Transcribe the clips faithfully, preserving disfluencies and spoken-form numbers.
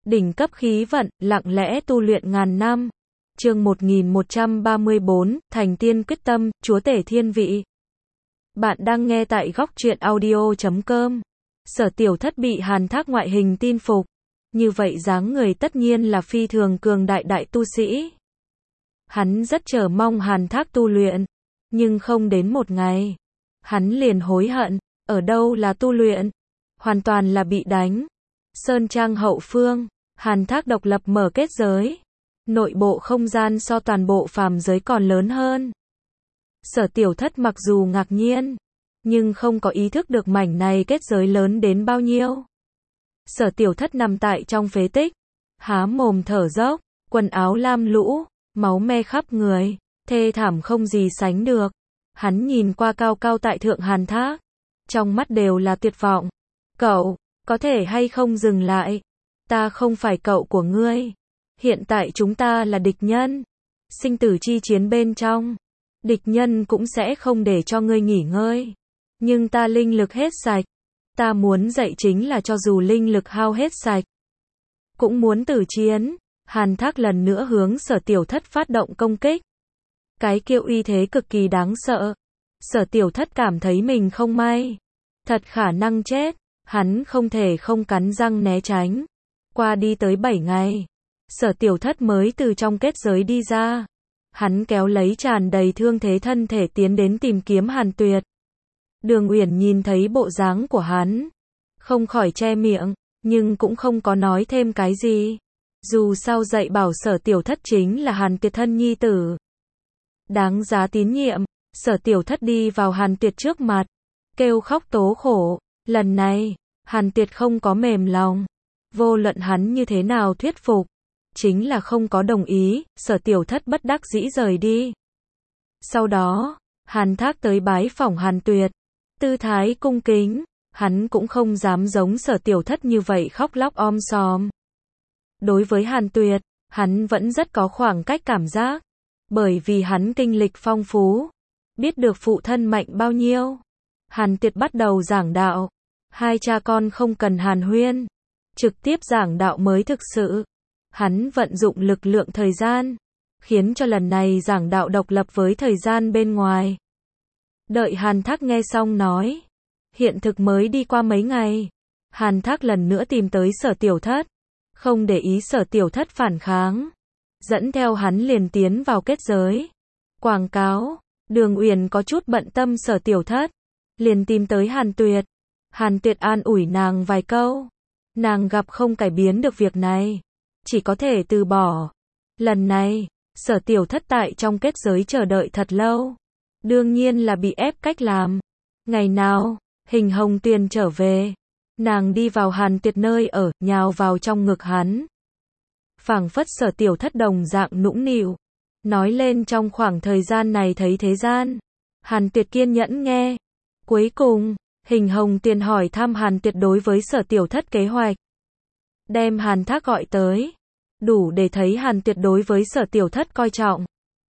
Đỉnh cấp khí vận, lặng lẽ tu luyện ngàn năm. Chương một nghìn một trăm ba mươi bốn, Thành tiên quyết tâm, chúa tể thiên vị. Bạn đang nghe tại góc truyện audio chấm com. Sở Tiểu Thất bị Hàn Thác ngoại hình tin phục. Như vậy dáng người tất nhiên là phi thường cường đại đại tu sĩ. Hắn rất chờ mong Hàn Thác tu luyện. Nhưng không đến một ngày. Hắn liền hối hận. Ở đâu là tu luyện? Hoàn toàn là bị đánh. Sơn Trang hậu phương. Hàn Thác độc lập mở kết giới. Nội bộ không gian so toàn bộ phàm giới còn lớn hơn. Sở Tiểu Thất mặc dù ngạc nhiên, nhưng không có ý thức được mảnh này kết giới lớn đến bao nhiêu. Sở Tiểu Thất nằm tại trong phế tích, há mồm thở dốc, quần áo lam lũ, máu me khắp người, thê thảm không gì sánh được. Hắn nhìn qua cao cao tại thượng Hàn Thác, trong mắt đều là tuyệt vọng. Cậu, có thể hay không dừng lại? Ta không phải cậu của ngươi. Hiện tại chúng ta là địch nhân. Sinh tử chi chiến bên trong. Địch nhân cũng sẽ không để cho ngươi nghỉ ngơi. Nhưng ta linh lực hết sạch. Ta muốn dạy chính là cho dù linh lực hao hết sạch, cũng muốn tử chiến. Hàn Thác lần nữa hướng Sở Tiểu Thất phát động công kích. Cái kiệu uy thế cực kỳ đáng sợ. Sở Tiểu Thất cảm thấy mình không may. Thật khả năng chết. Hắn không thể không cắn răng né tránh. Qua đi tới bảy ngày. Sở Tiểu Thất mới từ trong kết giới đi ra. Hắn kéo lấy tràn đầy thương thế thân thể tiến đến tìm kiếm Hàn Tuyệt. Đường Uyển nhìn thấy bộ dáng của hắn, không khỏi che miệng, nhưng cũng không có nói thêm cái gì. Dù sao dạy bảo Sở Tiểu Thất chính là Hàn Tuyệt thân nhi tử. Đáng giá tín nhiệm. Sở Tiểu Thất đi vào Hàn Tuyệt trước mặt, kêu khóc tố khổ. Lần này, Hàn Tuyệt không có mềm lòng. Vô luận hắn như thế nào thuyết phục, chính là không có đồng ý. Sở Tiểu Thất bất đắc dĩ rời đi. Sau đó, Hàn Thác tới bái phỏng Hàn Tuyệt. Tư thái cung kính, hắn cũng không dám giống Sở Tiểu Thất như vậy khóc lóc om sòm. Đối với Hàn Tuyệt, hắn vẫn rất có khoảng cách cảm giác. Bởi vì hắn kinh lịch phong phú, biết được phụ thân mạnh bao nhiêu. Hàn Tuyệt bắt đầu giảng đạo. Hai cha con không cần hàn huyên, trực tiếp giảng đạo mới thực sự. Hắn vận dụng lực lượng thời gian, khiến cho lần này giảng đạo độc lập với thời gian bên ngoài. Đợi Hàn Thác nghe xong nói, hiện thực mới đi qua mấy ngày. Hàn Thác lần nữa tìm tới Sở Tiểu Thất, không để ý Sở Tiểu Thất phản kháng, dẫn theo hắn liền tiến vào kết giới. Quảng cáo. Đường Uyển có chút bận tâm Sở Tiểu Thất, liền tìm tới Hàn Tuyệt. Hàn Tuyệt an ủi nàng vài câu. Nàng gặp không cải biến được việc này, chỉ có thể từ bỏ. Lần này, Sở Tiểu Thất tại trong kết giới chờ đợi thật lâu. Đương nhiên là bị ép cách làm. Ngày nào, Hình Hồng Tuyền trở về. Nàng đi vào Hàn Tuyệt nơi ở, nhào vào trong ngực hắn. Phảng phất Sở Tiểu Thất đồng dạng nũng nịu. Nói lên trong khoảng thời gian này thấy thế gian. Hàn Tuyệt kiên nhẫn nghe. Cuối cùng, Hình Hồng Tuyền hỏi thăm Hàn Tuyệt đối với Sở Tiểu Thất kế hoạch. Đem Hàn Thác gọi tới. Đủ để thấy Hàn Tuyệt đối với Sở Tiểu Thất coi trọng.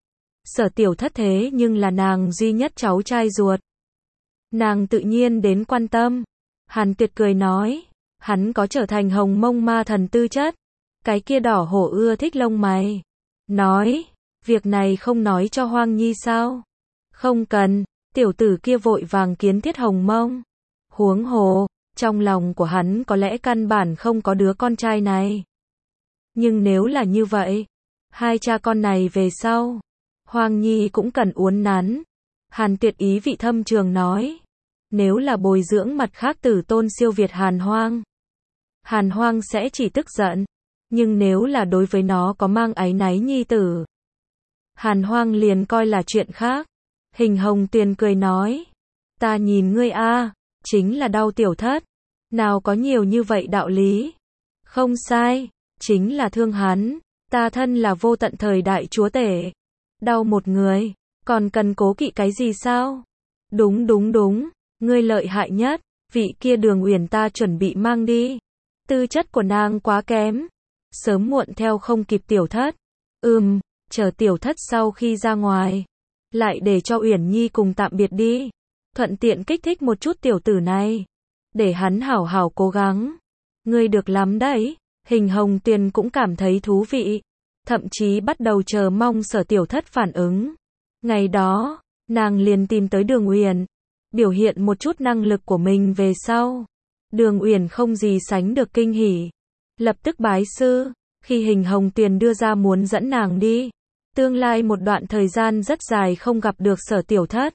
Sở Tiểu Thất thế nhưng là nàng duy nhất cháu trai ruột. Nàng tự nhiên đến quan tâm. Hàn Tuyệt cười nói. Hắn có trở thành hồng mông ma thần tư chất. Cái kia đỏ hổ ưa thích lông mày. Nói. Việc này không nói cho Hoang Nhi sao? Không cần. Tiểu tử kia vội vàng kiến thiết hồng mông. Huống hồ, trong lòng của hắn có lẽ căn bản không có đứa con trai này. Nhưng nếu là như vậy, hai cha con này về sau, Hoang Nhi cũng cần uốn nắn. Hàn Tuyệt ý vị thâm trường nói. Nếu là bồi dưỡng mặt khác tử tôn siêu việt Hàn Hoang, Hàn Hoang sẽ chỉ tức giận. Nhưng nếu là đối với nó có mang áy náy nhi tử, Hàn Hoang liền coi là chuyện khác. Hình Hồng Tuyền cười nói. Ta nhìn ngươi a, chính là đau Tiểu Thất. Nào có nhiều như vậy đạo lý. Không sai, chính là thương hắn. Ta thân là vô tận thời đại chúa tể. Đau một người, còn cần cố kỵ cái gì sao? Đúng đúng đúng, ngươi lợi hại nhất. Vị kia Đường Uyển ta chuẩn bị mang đi. Tư chất của nàng quá kém. Sớm muộn theo không kịp Tiểu Thất. Ừm, chờ Tiểu Thất sau khi ra ngoài, lại để cho Uyển Nhi cùng tạm biệt đi. Thuận tiện kích thích một chút tiểu tử này, để hắn hảo hảo cố gắng. Ngươi được lắm đấy. Hình Hồng Tuyền cũng cảm thấy thú vị, thậm chí bắt đầu chờ mong Sở Tiểu Thất phản ứng. Ngày đó, nàng liền tìm tới Đường Uyển, biểu hiện một chút năng lực của mình về sau. Đường Uyển không gì sánh được kinh hỉ, lập tức bái sư, khi Hình Hồng Tuyền đưa ra muốn dẫn nàng đi. Tương lai một đoạn thời gian rất dài không gặp được Sở Tiểu Thất.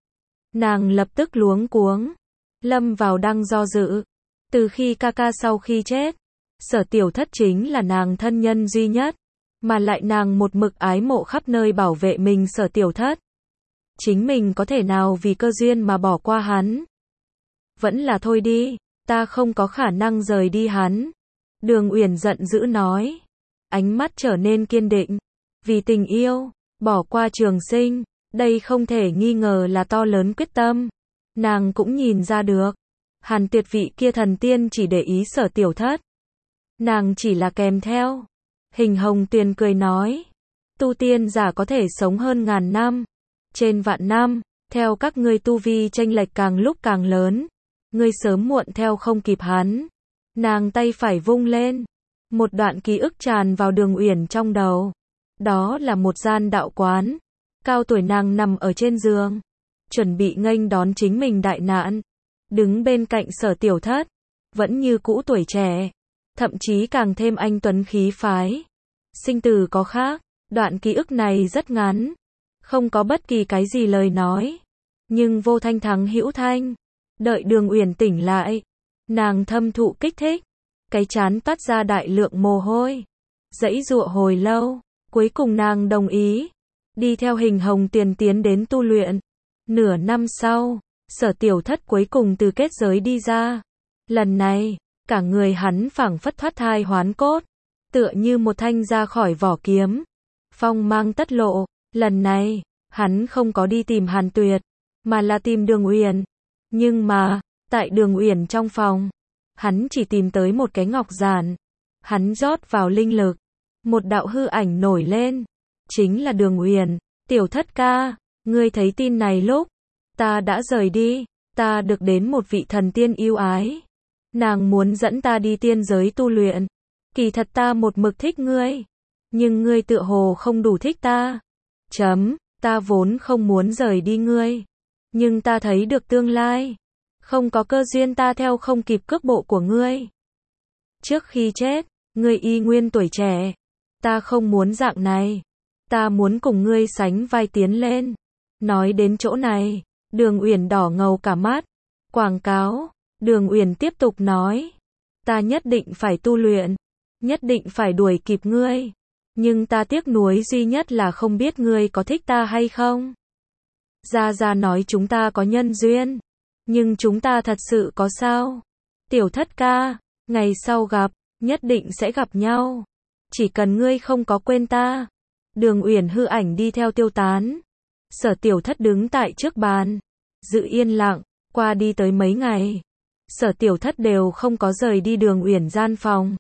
Nàng lập tức luống cuống, lâm vào đang do dự. Từ khi ca ca sau khi chết, Sở Tiểu Thất chính là nàng thân nhân duy nhất, mà lại nàng một mực ái mộ khắp nơi bảo vệ mình Sở Tiểu Thất. Chính mình có thể nào vì cơ duyên mà bỏ qua hắn? Vẫn là thôi đi, ta không có khả năng rời đi hắn. Đường Uyển giận dữ nói, ánh mắt trở nên kiên định. Vì tình yêu, bỏ qua Trường Sinh, đây không thể nghi ngờ là to lớn quyết tâm. Nàng cũng nhìn ra được, Hàn Tuyệt vị kia thần tiên chỉ để ý Sở Tiểu Thất. Nàng chỉ là kèm theo. Hình Hồng Tuyền cười nói, tu tiên giả có thể sống hơn ngàn năm, trên vạn năm, theo các ngươi tu vi chênh lệch càng lúc càng lớn, ngươi sớm muộn theo không kịp hắn. Nàng tay phải vung lên, một đoạn ký ức tràn vào Đường Uyển trong đầu. Đó là một gian đạo quán, cao tuổi nàng nằm ở trên giường, chuẩn bị nghênh đón chính mình đại nạn. Đứng bên cạnh Sở Tiểu Thất, vẫn như cũ tuổi trẻ, thậm chí càng thêm anh tuấn khí phái. Sinh tử có khác, đoạn ký ức này rất ngắn, không có bất kỳ cái gì lời nói, nhưng vô thanh thắng hữu thanh. Đợi Đường Uyển tỉnh lại, nàng thâm thụ kích thích, cái trán toát ra đại lượng mồ hôi, giãy giụa hồi lâu, cuối cùng nàng đồng ý, đi theo Hình Hồng Tuyền tiến đến tu luyện. Nửa năm sau, Sở Tiểu Thất cuối cùng từ kết giới đi ra. Lần này, cả người hắn phảng phất thoát thai hoán cốt, tựa như một thanh ra khỏi vỏ kiếm, phong mang tất lộ. Lần này, hắn không có đi tìm Hàn Tuyệt, mà là tìm Đường Uyển. Nhưng mà, tại Đường Uyển trong phòng, hắn chỉ tìm tới một cái ngọc giản. Hắn rót vào linh lực, một đạo hư ảnh nổi lên, chính là Đường Uyển. Tiểu Thất ca, ngươi thấy tin này lúc ta đã rời đi, ta được đến một vị thần tiên yêu ái. Nàng muốn dẫn ta đi tiên giới tu luyện. Kỳ thật ta một mực thích ngươi, nhưng ngươi tựa hồ không đủ thích ta. Chấm, ta vốn không muốn rời đi ngươi, nhưng ta thấy được tương lai. Không có cơ duyên ta theo không kịp cước bộ của ngươi. Trước khi chết, ngươi y nguyên tuổi trẻ. Ta không muốn dạng này. Ta muốn cùng ngươi sánh vai tiến lên. Nói đến chỗ này, Đường Uyển đỏ ngầu cả mắt. Quảng cáo. Đường Uyển tiếp tục nói, ta nhất định phải tu luyện, nhất định phải đuổi kịp ngươi. Nhưng ta tiếc nuối duy nhất là không biết ngươi có thích ta hay không. Gia Gia nói chúng ta có nhân duyên, nhưng chúng ta thật sự có sao? Tiểu Thất ca, ngày sau gặp, nhất định sẽ gặp nhau. Chỉ cần ngươi không có quên ta. Đường Uyển hư ảnh đi theo tiêu tán. Sở Tiểu Thất đứng tại trước bàn, giữ yên lặng. Qua đi tới mấy ngày, Sở Tiểu Thất đều không có rời đi Đường Uyển gian phòng.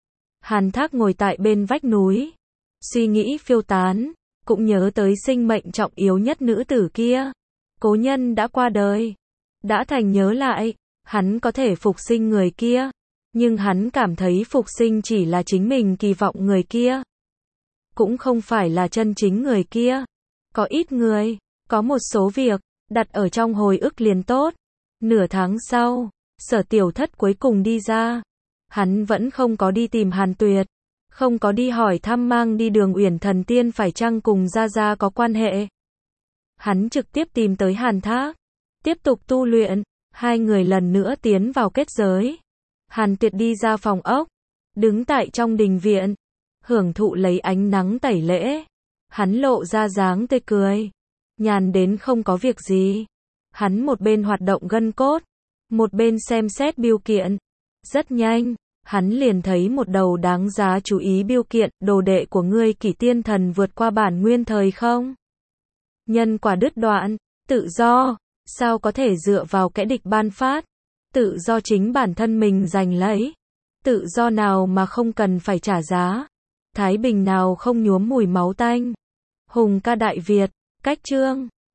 Hàn Thác ngồi tại bên vách núi, suy nghĩ phiêu tán, cũng nhớ tới sinh mệnh trọng yếu nhất nữ tử kia. Cố nhân đã qua đời, đã thành nhớ lại, hắn có thể phục sinh người kia, nhưng hắn cảm thấy phục sinh chỉ là chính mình kỳ vọng người kia, cũng không phải là chân chính người kia. Có ít người, có một số việc, đặt ở trong hồi ức liền tốt. Nửa tháng sau, Sở Tiểu Thất cuối cùng đi ra. Hắn vẫn không có đi tìm Hàn Tuyệt, không có đi hỏi thăm mang đi Đường Uyển thần tiên phải chăng cùng Gia Gia có quan hệ. Hắn trực tiếp tìm tới Hàn Thác, tiếp tục tu luyện. Hai người lần nữa tiến vào kết giới. Hàn Tuyệt đi ra phòng ốc, đứng tại trong đình viện, hưởng thụ lấy ánh nắng tẩy lễ. Hắn lộ ra dáng tươi cười, nhàn đến không có việc gì. Hắn một bên hoạt động gân cốt, một bên xem xét bưu kiện. Rất nhanh, hắn liền thấy một đầu đáng giá chú ý bưu kiện. Đồ đệ của ngươi Kỷ Tiên Thần vượt qua bản nguyên thời không? Nhân quả đứt đoạn, tự do, sao có thể dựa vào kẻ địch ban phát? Tự do chính bản thân mình giành lấy. Tự do nào mà không cần phải trả giá? Thái bình nào không nhuốm mùi máu tanh? Hùng ca Đại Việt, cách chương